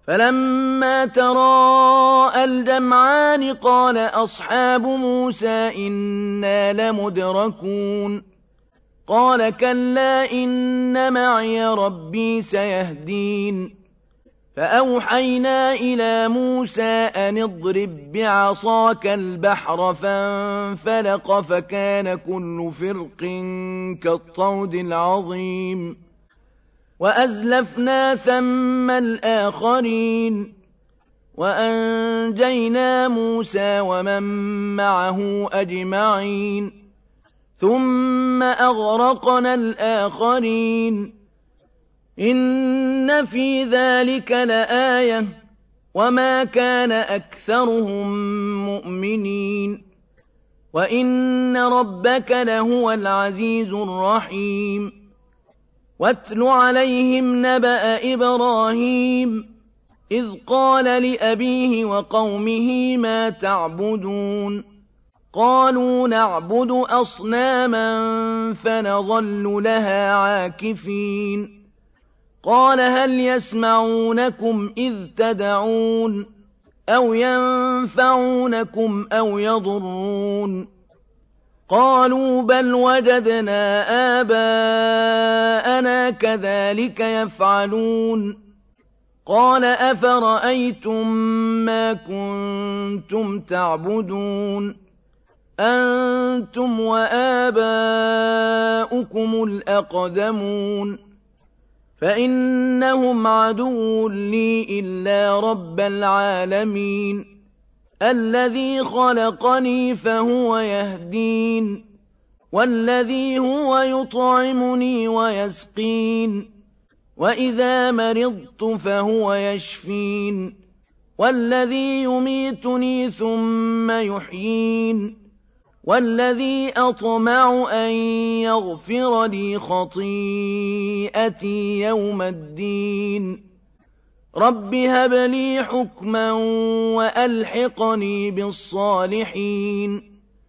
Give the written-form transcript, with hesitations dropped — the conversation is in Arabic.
فَلَمَّا تَرَاءَى الْجَمْعَانِ قَالَ أَصْحَابُ مُوسَىٰ إِنَّا لَمُدْرَكُونَ قَالَ كَلَّا إِنَّ مَعِيَ رَبِّي سَيَهْدِينِ فَأَوْحَيْنَا إِلَىٰ مُوسَىٰ أَنِ اضْرِب بِّعَصَاكَ الْبَحْرَ فَانفَلَقَ فَكَانَ كُلُّ فِرْقٍ كَالطَّوْدِ الْعَظِيمِ وَأَزْلَفْنَا ثَمَّ الْآخَرِينَ وَأَنجَيْنَا مُوسَىٰ وَمَن مَّعَهُ أَجْمَعِينَ ثُمَّ أَغْرَقْنَا الْآخَرِينَ إِنَّ فِي ذَٰلِكَ لَآيَةً وَمَا كَانَ أَكْثَرُهُم مُّؤْمِنِينَ وَإِنَّ رَبَّكَ لَهُوَ الْعَزِيزُ الرَّحِيمُ وَاتْلُ عَلَيْهِمْ نَبَأَ إِبْرَاهِيمَ إِذْ قَالَ لِأَبِيهِ وَقَوْمِهِ مَا تَعْبُدُونَ قَالُوا نَعْبُدُ أَصْنَامًا فَنَظَلُّ لَهَا عَاكِفِينَ قَالَ هَلْ يَسْمَعُونَكُمْ إِذْ تَدْعُونَ أَوْ يَنفَعُونَكُمْ أَوْ يَضُرُّونَ قَالُوا بَلْ وَجَدْنَا آبَاءَنَا كَذَٰلِكَ يَفْعَلُونَ قَالَ أَفَرَأَيْتُم مَّا كُنتُمْ تَعْبُدُونَ أَنتُمْ وَآبَاؤُكُمُ الْأَقْدَمُونَ فَإِنَّهُمْ عَدُوٌّ لِّي إِلَّا رَبَّ الْعَالَمِينَ الَّذِي خَلَقَنِي فَهُوَ يَهْدِينِ وَالَّذِي هُوَ يُطْعِمُنِي وَيَسْقِينِ وَإِذَا مَرِضْتُ فَهُوَ يَشْفِينِ وَالَّذِي يُمِيتُنِي ثُمَّ يُحْيِينِ وَالَّذِي أَطْمَعُ أَن يَغْفِرَ لِي خَطِيئَتِي يَوْمَ الدِّينِ رَبِّ هَبْ لِي حُكْمًا وَأَلْحِقْنِي بِالصَّالِحِينَ